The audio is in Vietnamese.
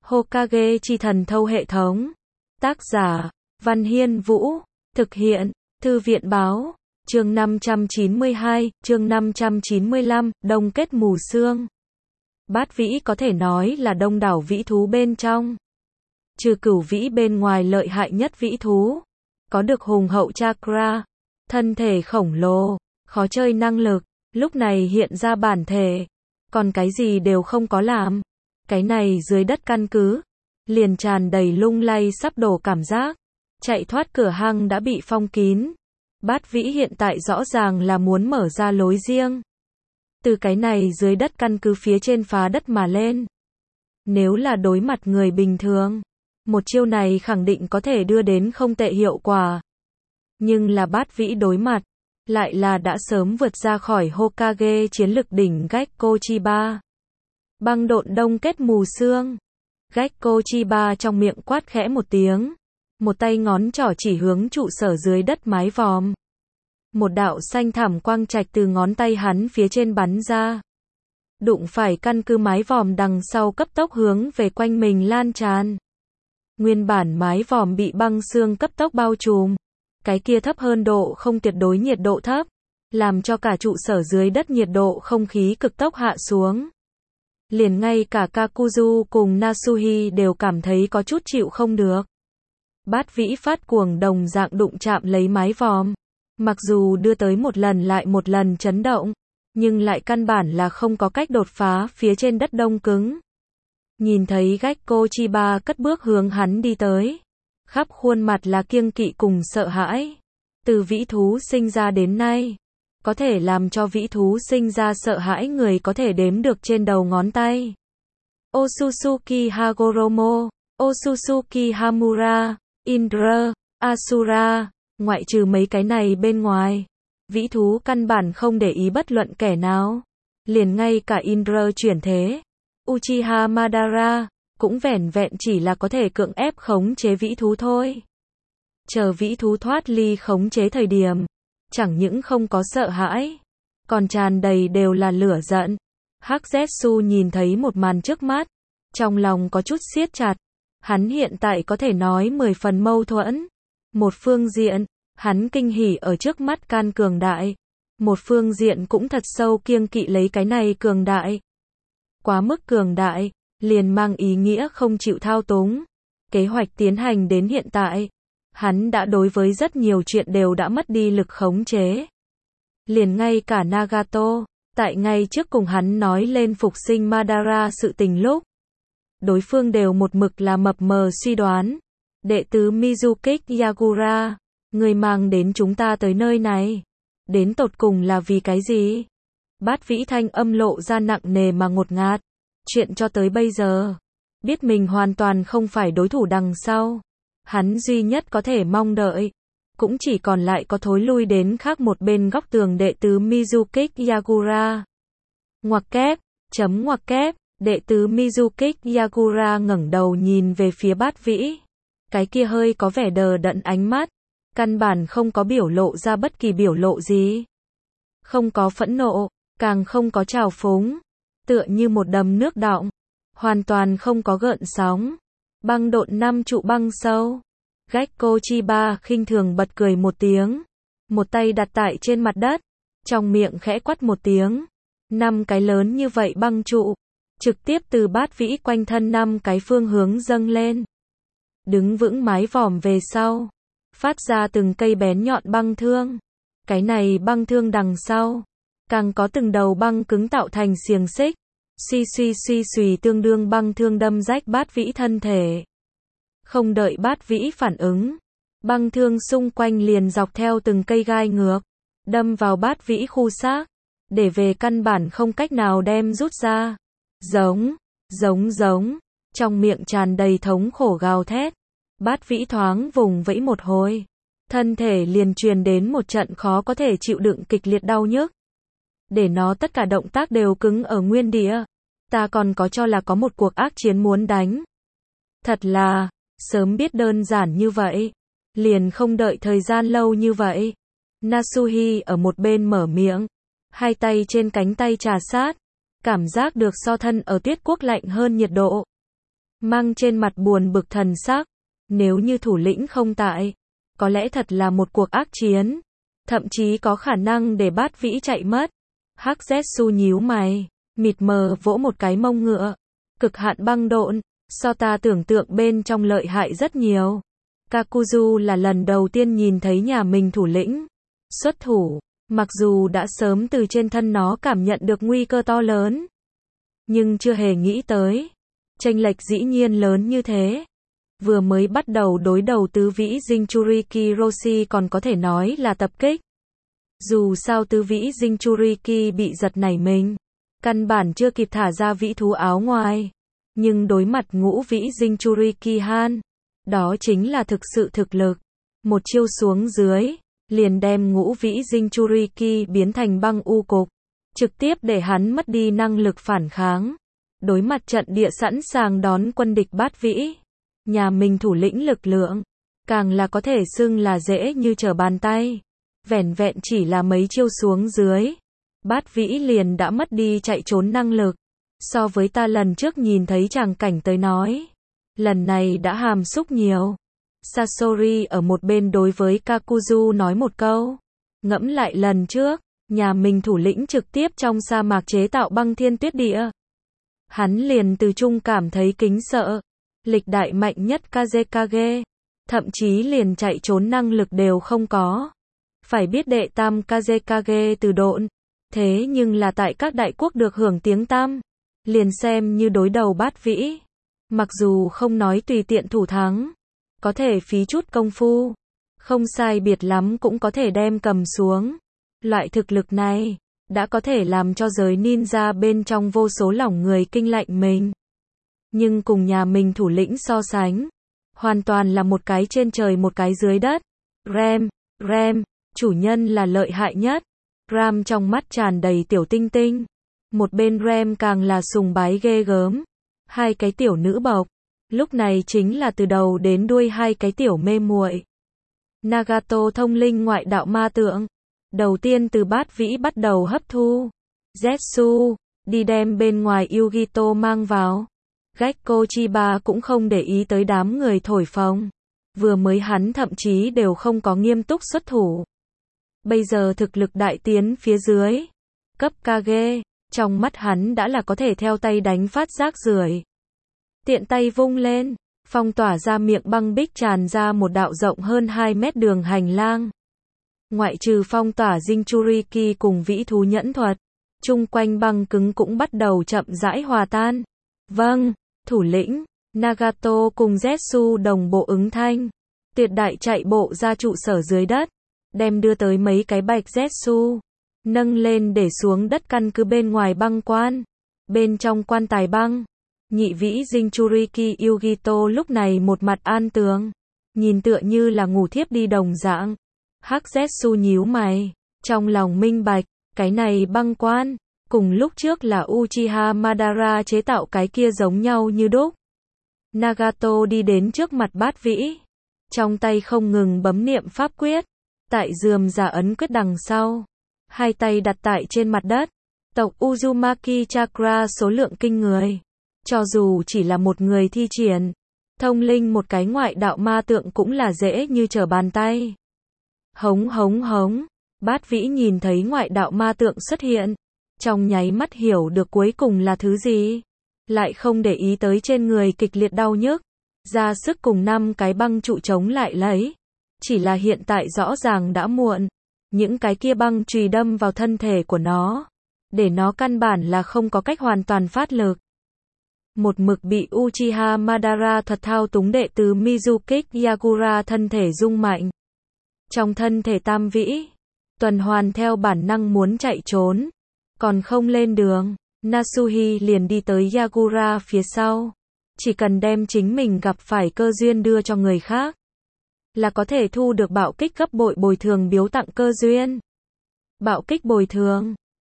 Hokage chi thần thâu hệ thống. Tác giả, Văn Hiên Vũ. Thực hiện, Thư viện Báo. Chương 592, chương 595, đông kết mù sương. Bát vĩ có thể nói là đông đảo vĩ thú bên trong. Trừ cửu vĩ bên ngoài lợi hại nhất vĩ thú. Có được hùng hậu chakra, thân thể khổng lồ, khó chơi năng lực, lúc này hiện ra bản thể. Còn cái gì đều không có làm. Cái này dưới đất căn cứ, liền tràn đầy lung lay sắp đổ cảm giác. Chạy thoát cửa hang đã bị phong kín. Bát vĩ hiện tại rõ ràng là muốn mở ra lối riêng. Từ cái này dưới đất căn cứ phía trên phá đất mà lên. Nếu là đối mặt người bình thường, một chiêu này khẳng định có thể đưa đến không tệ hiệu quả. Nhưng là bát vĩ đối mặt, lại là đã sớm vượt ra khỏi Hokage chiến lực đỉnh Gekko Chiba. Băng độn đông kết mù sương. Gekko Chiba trong miệng quát khẽ một tiếng. Một tay ngón trỏ chỉ hướng trụ sở dưới đất mái vòm. Một đạo xanh thẳm quang trạch từ ngón tay hắn phía trên bắn ra. Đụng phải căn cứ mái vòm đằng sau cấp tốc hướng về quanh mình lan tràn. Nguyên bản mái vòm bị băng sương cấp tốc bao trùm. Cái kia thấp hơn độ không tuyệt đối nhiệt độ thấp, làm cho cả trụ sở dưới đất nhiệt độ không khí cực tốc hạ xuống. Liền ngay cả Kakuzu cùng Nasuhi đều cảm thấy có chút chịu không được. Bát vĩ phát cuồng đồng dạng đụng chạm lấy mái vòm. Mặc dù đưa tới một lần lại một lần chấn động, nhưng lại căn bản là không có cách đột phá phía trên đất đông cứng. Nhìn thấy Gekko Chiba cất bước hướng hắn đi tới. Khắp khuôn mặt là kiêng kỵ cùng sợ hãi. Từ vĩ thú sinh ra đến nay, có thể làm cho vĩ thú sinh ra sợ hãi người có thể đếm được trên đầu ngón tay. Otsutsuki Hagoromo, Otsutsuki Hamura, Indra, Asura, ngoại trừ mấy cái này bên ngoài, vĩ thú căn bản không để ý bất luận kẻ nào. Liền ngay cả Indra chuyển thế, Uchiha Madara, cũng vẻn vẹn chỉ là có thể cưỡng ép khống chế vĩ thú thôi. Chờ vĩ thú thoát ly khống chế thời điểm, chẳng những không có sợ hãi, còn tràn đầy đều là lửa giận. Hắc Zetsu nhìn thấy một màn trước mắt, trong lòng có chút siết chặt. Hắn hiện tại có thể nói 10 phần mâu thuẫn. Một phương diện, hắn kinh hỉ ở trước mắt can cường đại. Một phương diện cũng thật sâu kiêng kỵ lấy cái này cường đại. Quá mức cường đại, liền mang ý nghĩa không chịu thao túng. Kế hoạch tiến hành đến hiện tại, hắn đã đối với rất nhiều chuyện đều đã mất đi lực khống chế. Liền ngay cả Nagato, tại ngay trước cùng hắn nói lên phục sinh Madara sự tình lúc, đối phương đều một mực là mập mờ suy đoán. Đệ tứ Mizukik Yagura, người mang đến chúng ta tới nơi này, đến tột cùng là vì cái gì? Bát vĩ thanh âm lộ ra nặng nề mà ngột ngạt. Chuyện cho tới bây giờ, biết mình hoàn toàn không phải đối thủ đằng sau. Hắn duy nhất có thể mong đợi, cũng chỉ còn lại có thối lui đến khác một bên góc tường đệ tứ Mizukik Yagura. Ngoặc kép, đệ tứ Mizukik Yagura ngẩng đầu nhìn về phía bát vĩ. Cái kia hơi có vẻ đờ đẫn ánh mắt, căn bản không có biểu lộ ra bất kỳ biểu lộ gì. Không có phẫn nộ, càng không có trào phúng. Tựa như một đầm nước đọng, hoàn toàn không có gợn sóng. Băng độn 5 trụ băng sâu. Gekko Chiba khinh thường bật cười một tiếng, một tay đặt tại trên mặt đất, trong miệng khẽ quát một tiếng. 5 cái lớn như vậy băng trụ, trực tiếp từ bát vĩ quanh thân 5 cái phương hướng dâng lên. Đứng vững mái vòm về sau, phát ra từng cây bén nhọn băng thương. Cái này băng thương đằng sau, càng có từng đầu băng cứng tạo thành xiềng xích. Suy xùy tương đương băng thương đâm rách bát vĩ thân thể. Không đợi bát vĩ phản ứng, băng thương xung quanh liền dọc theo từng cây gai ngược, đâm vào bát vĩ khu xác, để về căn bản không cách nào đem rút ra. Giống, trong miệng tràn đầy thống khổ gào thét. Bát vĩ thoáng vùng vẫy một hồi, thân thể liền truyền đến một trận khó có thể chịu đựng kịch liệt đau nhức. Để nó tất cả động tác đều cứng ở nguyên địa. Ta còn có cho là có một cuộc ác chiến muốn đánh. Thật là, sớm biết đơn giản như vậy, liền không đợi thời gian lâu như vậy. Nasuhi ở một bên mở miệng, hai tay trên cánh tay trà sát, cảm giác được so thân ở tuyết quốc lạnh hơn nhiệt độ. mang trên mặt buồn bực thần sắc. Nếu như thủ lĩnh không tại, có lẽ thật là một cuộc ác chiến, thậm chí có khả năng để Bát Vĩ chạy mất. Hắc Zetsu nhíu mày, mịt mờ vỗ một cái mông ngựa. Cực hạn băng độn, so ta tưởng tượng bên trong lợi hại rất nhiều. Kakuzu là lần đầu tiên nhìn thấy nhà mình thủ lĩnh xuất thủ, mặc dù đã sớm từ trên thân nó cảm nhận được nguy cơ to lớn, nhưng chưa hề nghĩ tới chênh lệch dĩ nhiên lớn như thế. Vừa mới bắt đầu đối đầu tứ vĩ Jinchuriki Roshi còn có thể nói là tập kích. Dù sao tứ vĩ Jinchuriki bị giật nảy mình, căn bản chưa kịp thả ra vĩ thú áo ngoài. Nhưng đối mặt ngũ vĩ Jinchuriki Han, đó chính là thực sự thực lực. Một chiêu xuống dưới, liền đem ngũ vĩ Jinchuriki biến thành băng u cục, trực tiếp để hắn mất đi năng lực phản kháng. Đối mặt trận địa sẵn sàng đón quân địch Bát Vĩ, nhà mình thủ lĩnh lực lượng, càng là có thể xưng là dễ như trở bàn tay. Vẻn vẹn chỉ là mấy chiêu xuống dưới, Bát Vĩ liền đã mất đi chạy trốn năng lực. So với ta lần trước nhìn thấy tràng cảnh tới nói, lần này đã hàm xúc nhiều. Sasori ở một bên đối với Kakuzu nói một câu. Ngẫm lại lần trước, nhà mình thủ lĩnh trực tiếp trong sa mạc chế tạo băng thiên tuyết địa. Hắn liền từ chung cảm thấy kính sợ. Lịch đại mạnh nhất Kazekage, thậm chí liền chạy trốn năng lực đều không có. Phải biết đệ tam Kazekage từ độn, thế nhưng là tại các đại quốc được hưởng tiếng tăm. Liền xem như đối đầu Bát Vĩ, mặc dù không nói tùy tiện thủ thắng, có thể phí chút công phu, không sai biệt lắm cũng có thể đem cầm xuống. Loại thực lực này, đã có thể làm cho giới ninja bên trong vô số lòng người kinh lạnh mình. Nhưng cùng nhà mình thủ lĩnh so sánh, hoàn toàn là một cái trên trời một cái dưới đất. Ram, chủ nhân là lợi hại nhất. Ram trong mắt tràn đầy tiểu tinh tinh. Một bên Ram càng là sùng bái ghê gớm. Hai cái tiểu nữ bộc, lúc này chính là từ đầu đến đuôi hai cái tiểu mê muội. Nagato thông linh ngoại đạo ma tượng, đầu tiên từ Bát Vĩ bắt đầu hấp thu. Zetsu, đi đem bên ngoài Yugito mang vào. Gekko Chiba cũng không để ý tới đám người thổi phồng. Vừa mới hắn thậm chí đều không có nghiêm túc xuất thủ. Bây giờ thực lực đại tiến phía dưới, cấp Kage, trong mắt hắn đã là có thể theo tay đánh phát rác rưởi. Tiện tay vung lên, phong tỏa ra miệng băng bích tràn ra một đạo rộng hơn 2 mét đường hành lang. Ngoại trừ phong tỏa Jinchuriki cùng vĩ thú nhẫn thuật, chung quanh băng cứng cũng bắt đầu chậm rãi hòa tan. Vâng, thủ lĩnh, Nagato cùng Zetsu đồng bộ ứng thanh. Tuyệt đại chạy bộ ra trụ sở dưới đất, đem đưa tới mấy cái bạch Zetsu, nâng lên để xuống đất căn cứ bên ngoài băng quan. Bên trong quan tài băng, nhị vĩ Jinchuriki Yugito lúc này một mặt an tường, nhìn tựa như là ngủ thiếp đi đồng dạng. Hắc Zetsu nhíu mày, trong lòng minh bạch, cái này băng quan, cùng lúc trước là Uchiha Madara chế tạo cái kia giống nhau như đúc. Nagato đi đến trước mặt Bát Vĩ, trong tay không ngừng bấm niệm pháp quyết, tại rườm rà ấn quyết đằng sau, hai tay đặt tại trên mặt đất. Tộc Uzumaki Chakra số lượng kinh người, cho dù chỉ là một người thi triển, thông linh một cái ngoại đạo ma tượng cũng là dễ như trở bàn tay. Hống, Bát Vĩ nhìn thấy ngoại đạo ma tượng xuất hiện, trong nháy mắt hiểu được cuối cùng là thứ gì, lại không để ý tới trên người kịch liệt đau nhức, ra sức cùng 5 cái băng trụ chống lại lấy. Chỉ là hiện tại rõ ràng đã muộn, những cái kia băng chùy đâm vào thân thể của nó, để nó căn bản là không có cách hoàn toàn phát lực. Một mực bị Uchiha Madara thuật thao túng đệ tử Mizukik Yagura thân thể rung mạnh. Trong thân thể tam vĩ, tuần hoàn theo bản năng muốn chạy trốn, còn không lên đường, Nasuhi liền đi tới Yagura phía sau. Chỉ cần đem chính mình gặp phải cơ duyên đưa cho người khác, là có thể thu được bạo kích gấp bội bồi thường biếu tặng cơ duyên. Bạo kích bồi thường,